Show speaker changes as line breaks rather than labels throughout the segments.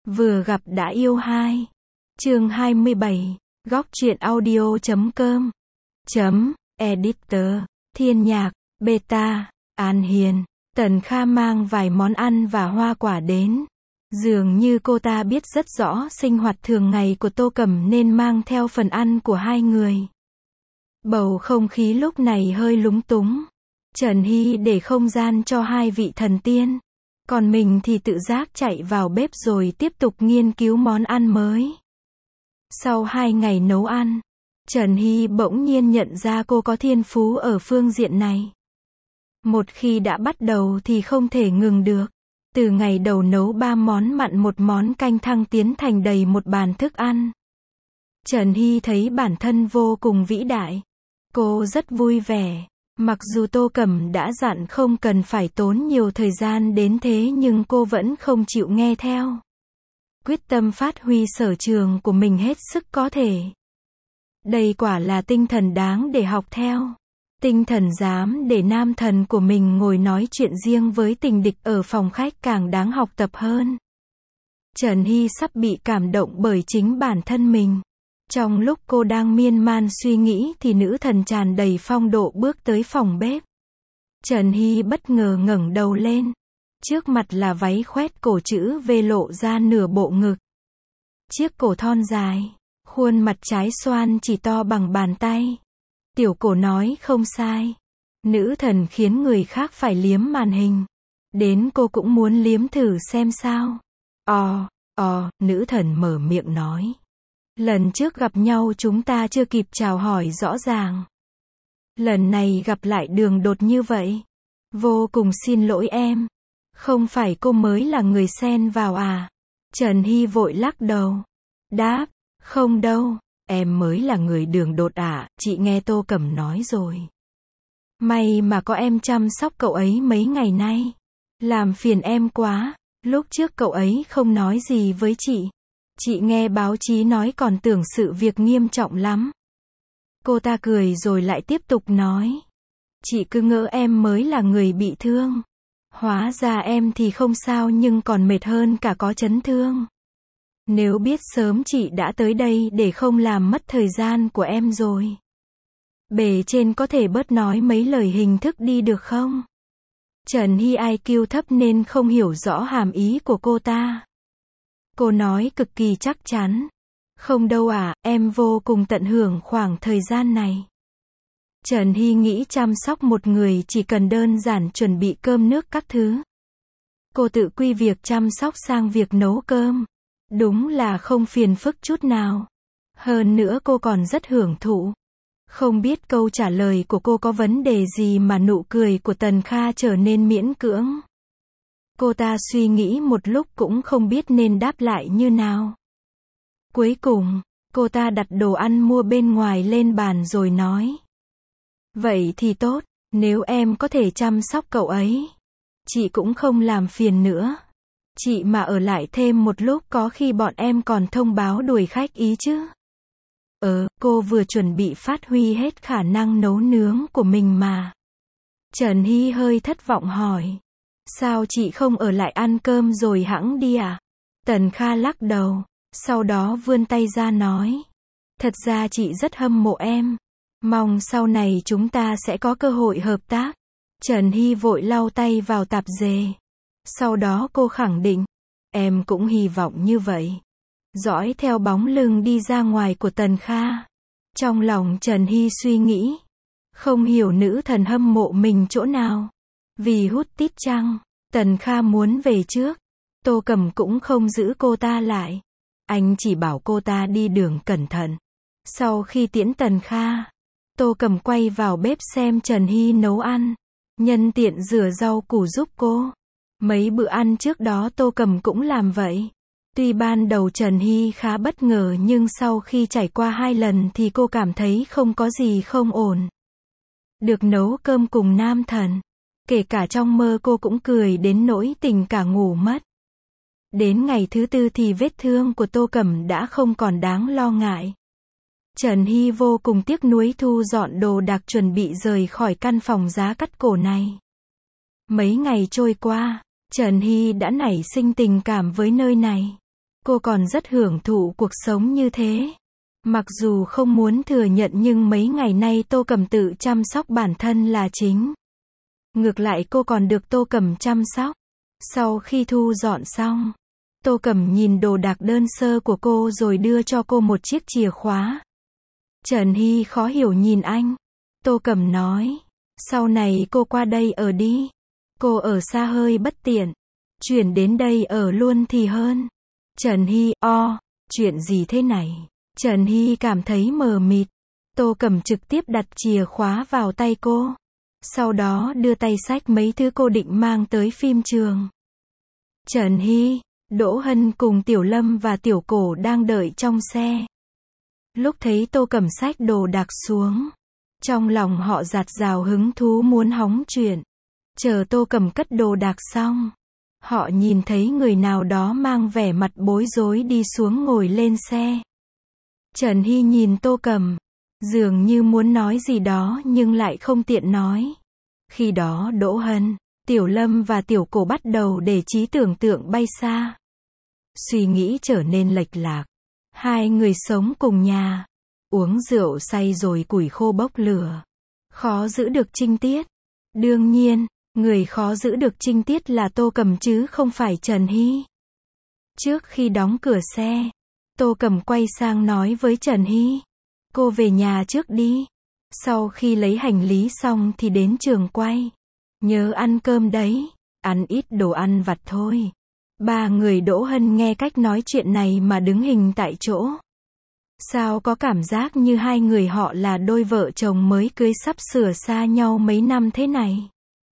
Vừa gặp đã yêu 2. Chương 27. Góc truyện audio.com. Editor. Thiên Nhạc, Beta, An Hiền. Tần Kha mang vài món ăn và hoa quả đến. Dường như cô ta biết rất rõ sinh hoạt thường ngày của Tô Cẩm nên mang theo phần ăn của hai người. Bầu không khí lúc này hơi lúng túng. Trần Hy để không gian cho hai vị thần tiên. Còn mình thì tự giác chạy vào bếp rồi tiếp tục nghiên cứu món ăn mới. Sau 2 ngày nấu ăn, Trần Hy bỗng nhiên nhận ra cô có thiên phú ở phương diện này. Một khi đã bắt đầu thì không thể ngừng được. Từ ngày đầu nấu 3 món mặn 1 món canh thăng tiến thành đầy một bàn thức ăn. Trần Hy thấy bản thân vô cùng vĩ đại. Cô rất vui vẻ. Mặc dù Tô Cẩm đã dặn không cần phải tốn nhiều thời gian đến thế nhưng cô vẫn không chịu nghe theo. Quyết tâm phát huy sở trường của mình hết sức có thể. Đây quả là tinh thần đáng để học theo. Tinh thần dám để nam thần của mình ngồi nói chuyện riêng với tình địch ở phòng khách càng đáng học tập hơn. Trần Hy sắp bị cảm động bởi chính bản thân mình. Trong lúc cô đang miên man suy nghĩ thì nữ thần tràn đầy phong độ bước tới phòng bếp. Trần Hy bất ngờ ngẩng đầu lên. Trước mặt là váy khoét cổ chữ V lộ ra nửa bộ ngực. Chiếc cổ thon dài, khuôn mặt trái xoan chỉ to bằng bàn tay. Tiểu cổ nói không sai. Nữ thần khiến người khác phải liếm màn hình. Đến cô cũng muốn liếm thử xem sao. Nữ thần mở miệng nói. Lần trước gặp nhau chúng ta chưa kịp chào hỏi rõ ràng. Lần này gặp lại đường đột như vậy. Vô cùng xin lỗi em. Không phải cô mới là người xen vào à? Trần Hy vội lắc đầu. Đáp, không đâu, em mới là người đường đột à, chị nghe Tô Cẩm nói rồi. May mà có em chăm sóc cậu ấy mấy ngày nay. Làm phiền em quá, lúc trước cậu ấy không nói gì với chị. Chị nghe báo chí nói còn tưởng sự việc nghiêm trọng lắm. Cô ta cười rồi lại tiếp tục nói. Chị cứ ngỡ em mới là người bị thương. Hóa ra em thì không sao nhưng còn mệt hơn cả có chấn thương. Nếu biết sớm chị đã tới đây để không làm mất thời gian của em rồi. Bề trên có thể bớt nói mấy lời hình thức đi được không? Trần Hy IQ thấp nên không hiểu rõ hàm ý của cô ta. Cô nói cực kỳ chắc chắn. Không đâu à, em vô cùng tận hưởng khoảng thời gian này. Trần Hy nghĩ chăm sóc một người chỉ cần đơn giản chuẩn bị cơm nước các thứ. Cô tự quy việc chăm sóc sang việc nấu cơm. Đúng là không phiền phức chút nào. Hơn nữa cô còn rất hưởng thụ. Không biết câu trả lời của cô có vấn đề gì mà nụ cười của Tần Kha trở nên miễn cưỡng. Cô ta suy nghĩ một lúc cũng không biết nên đáp lại như nào. Cuối cùng, cô ta đặt đồ ăn mua bên ngoài lên bàn rồi nói. Vậy thì tốt, nếu em có thể chăm sóc cậu ấy. Chị cũng không làm phiền nữa. Chị mà ở lại thêm một lúc có khi bọn em còn thông báo đuổi khách ý chứ. Cô vừa chuẩn bị phát huy hết khả năng nấu nướng của mình mà. Trần Hy hơi thất vọng hỏi. Sao chị không ở lại ăn cơm rồi hẵng đi à? Tần Kha lắc đầu, sau đó vươn tay ra nói. Thật ra chị rất hâm mộ em. Mong sau này chúng ta sẽ có cơ hội hợp tác. Trần Hy vội lau tay vào tạp dề. Sau đó cô khẳng định. Em cũng hy vọng như vậy. Dõi theo bóng lưng đi ra ngoài của Tần Kha. Trong lòng Trần Hy suy nghĩ. Không hiểu nữ thần hâm mộ mình chỗ nào. Vì hút tít chăng? Tần Kha muốn về trước. Tô Cẩm cũng không giữ cô ta lại. Anh chỉ bảo cô ta đi đường cẩn thận. Sau khi tiễn Tần Kha, Tô Cẩm quay vào bếp xem Trần Hy nấu ăn. Nhân tiện rửa rau củ giúp cô. Mấy bữa ăn trước đó Tô Cẩm cũng làm vậy. Tuy ban đầu Trần Hy khá bất ngờ nhưng sau khi trải qua 2 lần thì cô cảm thấy không có gì không ổn. Được nấu cơm cùng nam thần. Kể cả trong mơ cô cũng cười đến nỗi tình cả ngủ mất. Đến ngày thứ 4 thì vết thương của Tô Cẩm đã không còn đáng lo ngại. Trần Hy vô cùng tiếc nuối thu dọn đồ đạc chuẩn bị rời khỏi căn phòng giá cắt cổ này. Mấy ngày trôi qua, Trần Hy đã nảy sinh tình cảm với nơi này. Cô còn rất hưởng thụ cuộc sống như thế. Mặc dù không muốn thừa nhận nhưng mấy ngày nay Tô Cẩm tự chăm sóc bản thân là chính. Ngược lại cô còn được Tô Cẩm chăm sóc. Sau khi thu dọn xong, Tô Cẩm nhìn đồ đạc đơn sơ của cô rồi đưa cho cô một chiếc chìa khóa. Trần Hy khó hiểu nhìn anh. Tô Cẩm nói, sau này cô qua đây ở đi. Cô ở xa hơi bất tiện. Chuyển đến đây ở luôn thì hơn. Trần Hy, chuyện gì thế này? Trần Hy cảm thấy mờ mịt. Tô Cẩm trực tiếp đặt chìa khóa vào tay cô. Sau đó đưa tay xách mấy thứ cô định mang tới phim trường. Trần Hy, Đỗ Hân cùng Tiểu Lâm và Tiểu Cổ đang đợi trong xe. Lúc thấy Tô Cẩm xách đồ đạc xuống, trong lòng họ dạt dào hứng thú muốn hóng chuyện. Chờ Tô Cẩm cất đồ đạc xong, họ nhìn thấy người nào đó mang vẻ mặt bối rối đi xuống ngồi lên xe. Trần Hy nhìn Tô Cẩm, dường như muốn nói gì đó nhưng lại không tiện nói. Khi đó Đỗ Hân, Tiểu Lâm và Tiểu Cổ bắt đầu để trí tưởng tượng bay xa. Suy nghĩ trở nên lệch lạc. Hai người sống cùng nhà, uống rượu say rồi củi khô bốc lửa. Khó giữ được trinh tiết. Đương nhiên, người khó giữ được trinh tiết là Tô Cẩm chứ không phải Trần Hy. Trước khi đóng cửa xe, Tô Cẩm quay sang nói với Trần Hy. Cô về nhà trước đi. Sau khi lấy hành lý xong thì đến trường quay. Nhớ ăn cơm đấy. Ăn ít đồ ăn vặt thôi. Ba người Đỗ Hân nghe cách nói chuyện này mà đứng hình tại chỗ. Sao có cảm giác như hai người họ là đôi vợ chồng mới cưới sắp sửa xa nhau mấy năm thế này.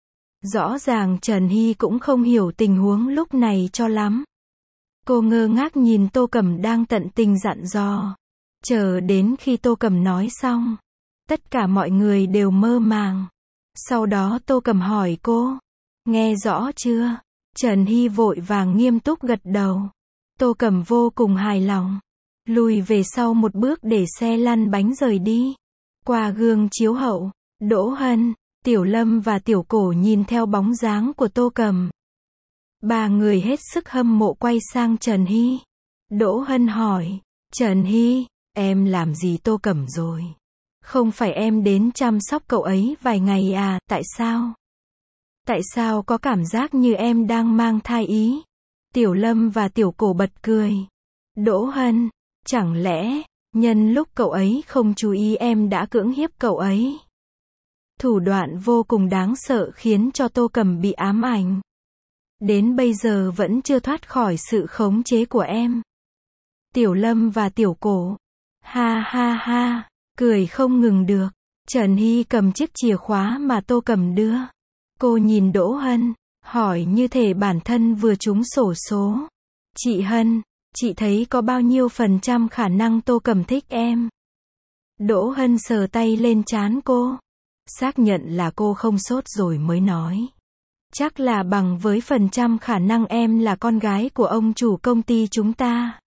Rõ ràng Trần Hy cũng không hiểu tình huống lúc này cho lắm. Cô ngơ ngác nhìn Tô Cẩm đang tận tình dặn dò. Chờ đến khi Tô Cẩm nói xong, tất cả mọi người đều mơ màng. Sau đó Tô Cẩm hỏi cô, nghe rõ chưa? Trần Hy vội vàng nghiêm túc gật đầu. Tô Cẩm vô cùng hài lòng. Lùi về sau một bước để xe lăn bánh rời đi. Qua gương chiếu hậu, Đỗ Hân, Tiểu Lâm và Tiểu Cổ nhìn theo bóng dáng của Tô Cẩm. Ba người hết sức hâm mộ quay sang Trần Hy. Đỗ Hân hỏi, Trần Hy, em làm gì Tô Cẩm rồi? Không phải em đến chăm sóc cậu ấy vài ngày à, tại sao? Tại sao có cảm giác như em đang mang thai ý? Tiểu Lâm và Tiểu Cổ bật cười. Đỗ Hân, chẳng lẽ, nhân lúc cậu ấy không chú ý em đã cưỡng hiếp cậu ấy? Thủ đoạn vô cùng đáng sợ khiến cho Tô Cẩm bị ám ảnh. Đến bây giờ vẫn chưa thoát khỏi sự khống chế của em. Tiểu Lâm và Tiểu Cổ. Ha ha ha, cười không ngừng được. Trần Hy cầm chiếc chìa khóa mà Tô Cẩm đưa. Cô nhìn Đỗ Hân, hỏi như thể bản thân vừa trúng xổ số. Chị Hân, chị thấy có bao nhiêu % khả năng Tô Cẩm thích em? Đỗ Hân sờ tay lên trán cô. Xác nhận là cô không sốt rồi mới nói. Chắc là bằng với % khả năng em là con gái của ông chủ công ty chúng ta.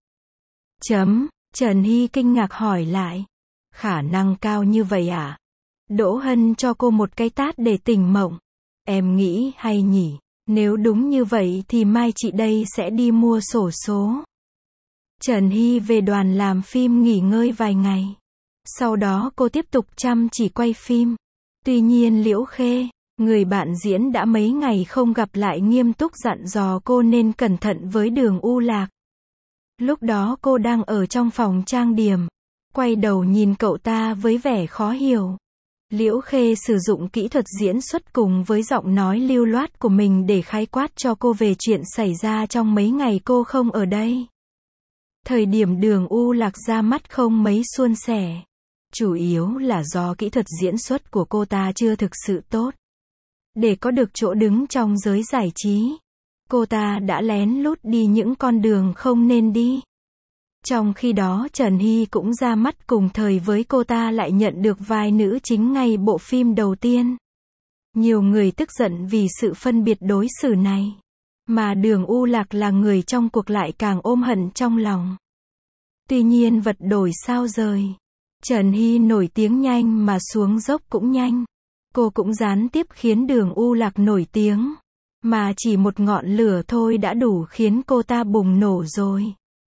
Trần Hy kinh ngạc hỏi lại. Khả năng cao như vậy à? Đỗ Hân cho cô một cái tát để tỉnh mộng. Em nghĩ hay nhỉ, nếu đúng như vậy thì mai chị đây sẽ đi mua xổ số. Trần Hy về đoàn làm phim nghỉ ngơi vài ngày. Sau đó cô tiếp tục chăm chỉ quay phim. Tuy nhiên Liễu Khê, người bạn diễn đã mấy ngày không gặp lại nghiêm túc dặn dò cô nên cẩn thận với Đường U Lạc. Lúc đó cô đang ở trong phòng trang điểm, quay đầu nhìn cậu ta với vẻ khó hiểu. Liễu Khê sử dụng kỹ thuật diễn xuất cùng với giọng nói lưu loát của mình để khái quát cho cô về chuyện xảy ra trong mấy ngày cô không ở đây. Thời điểm Đường U Lạc ra mắt không mấy suôn sẻ. Chủ yếu là do kỹ thuật diễn xuất của cô ta chưa thực sự tốt. Để có được chỗ đứng trong giới giải trí, cô ta đã lén lút đi những con đường không nên đi. Trong khi đó Trần Hy cũng ra mắt cùng thời với cô ta lại nhận được vai nữ chính ngay bộ phim đầu tiên. Nhiều người tức giận vì sự phân biệt đối xử này. Mà Đường U Lạc là người trong cuộc lại càng ôm hận trong lòng. Tuy nhiên vật đổi sao rời. Trần Hy nổi tiếng nhanh mà xuống dốc cũng nhanh. Cô cũng gián tiếp khiến Đường U Lạc nổi tiếng. Mà chỉ một ngọn lửa thôi đã đủ khiến cô ta bùng nổ rồi.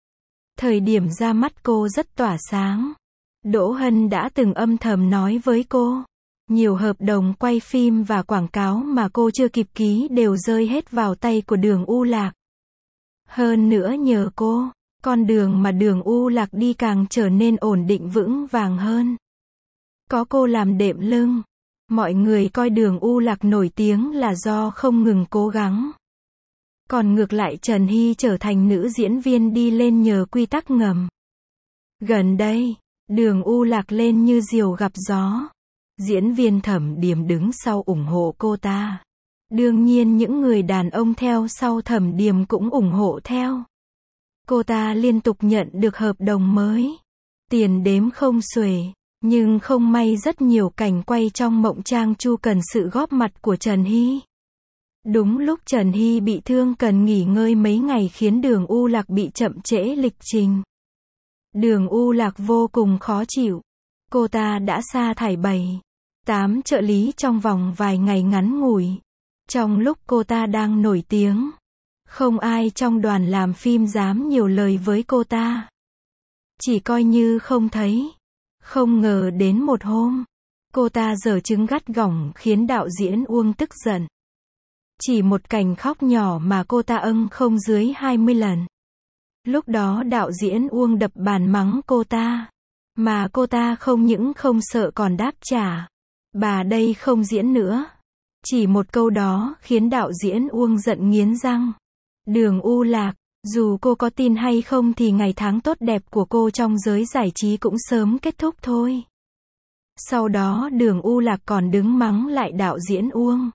Thời điểm ra mắt cô rất tỏa sáng. Đỗ Hân đã từng âm thầm nói với cô. Nhiều hợp đồng quay phim và quảng cáo mà cô chưa kịp ký đều rơi hết vào tay của Đường U Lạc. Hơn nữa nhờ cô, con đường mà Đường U Lạc đi càng trở nên ổn định vững vàng hơn. Có cô làm đệm lưng, mọi người coi Đường U Lạc nổi tiếng là do không ngừng cố gắng. Còn ngược lại Trần Hy trở thành nữ diễn viên đi lên nhờ quy tắc ngầm. Gần đây, Đường U Lạc lên như diều gặp gió. Diễn viên Thẩm Điềm đứng sau ủng hộ cô ta. Đương nhiên những người đàn ông theo sau Thẩm Điềm cũng ủng hộ theo. Cô ta liên tục nhận được hợp đồng mới. Tiền đếm không xuể. Nhưng không may rất nhiều cảnh quay trong Mộng Trang Chu cần sự góp mặt của Trần Hy. Đúng lúc Trần Hy bị thương cần nghỉ ngơi mấy ngày khiến Đường U Lạc bị chậm trễ lịch trình. Đường U Lạc vô cùng khó chịu. Cô ta đã sa thải 7-8 trợ lý trong vòng vài ngày ngắn ngủi. Trong lúc cô ta đang nổi tiếng, không ai trong đoàn làm phim dám nhiều lời với cô ta. Chỉ coi như không thấy. Không ngờ đến một hôm, cô ta giở trứng gắt gỏng khiến đạo diễn Uông tức giận. Chỉ một cảnh khóc nhỏ mà cô ta không dưới 20 lần. Lúc đó đạo diễn Uông đập bàn mắng cô ta. Mà cô ta không những không sợ còn đáp trả. Bà đây không diễn nữa. Chỉ một câu đó khiến đạo diễn Uông giận nghiến răng. Đường U Lạc, dù cô có tin hay không thì ngày tháng tốt đẹp của cô trong giới giải trí cũng sớm kết thúc thôi. Sau đó Đường U Lạc còn đứng mắng lại đạo diễn Uông.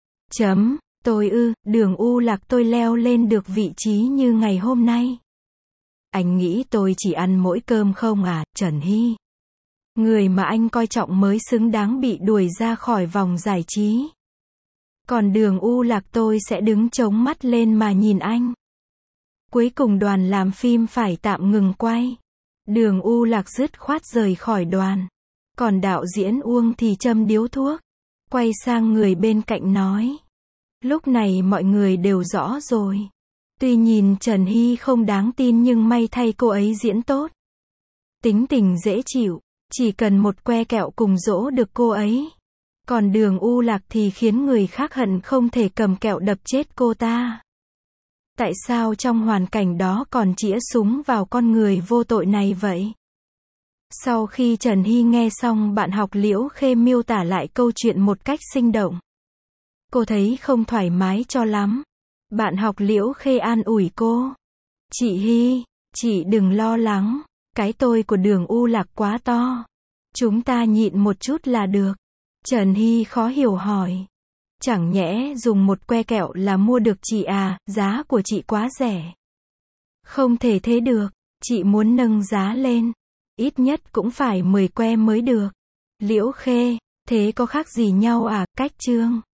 Đường U Lạc tôi leo lên được vị trí như ngày hôm nay. Anh nghĩ tôi chỉ ăn mỗi cơm không à, Trần Hy? Người mà anh coi trọng mới xứng đáng bị đuổi ra khỏi vòng giải trí. Còn Đường U Lạc tôi sẽ đứng chống mắt lên mà nhìn anh. Cuối cùng đoàn làm phim phải tạm ngừng quay. Đường U Lạc dứt khoát rời khỏi đoàn. Còn đạo diễn Uông thì châm điếu thuốc. Quay sang người bên cạnh nói. Lúc này mọi người đều rõ rồi. Tuy nhìn Trần Hy không đáng tin nhưng may thay cô ấy diễn tốt. Tính tình dễ chịu. Chỉ cần một que kẹo cùng dỗ được cô ấy. Còn Đường U Lạc thì khiến người khác hận không thể cầm kẹo đập chết cô ta. Tại sao trong hoàn cảnh đó còn chĩa súng vào con người vô tội này vậy? Sau khi Trần Hy nghe xong bạn học Liễu Khê miêu tả lại câu chuyện một cách sinh động. Cô thấy không thoải mái cho lắm. Bạn học Liễu Khê an ủi cô. Chị Hy, chị đừng lo lắng. Cái tôi của Đường U Lạc quá to. Chúng ta nhịn một chút là được. Trần Hy khó hiểu hỏi. Chẳng nhẽ dùng một que kẹo là mua được chị à, giá của chị quá rẻ. Không thể thế được, chị muốn nâng giá lên. Ít nhất cũng phải 10 que mới được. Liễu Khê, thế có khác gì nhau à, cách chương.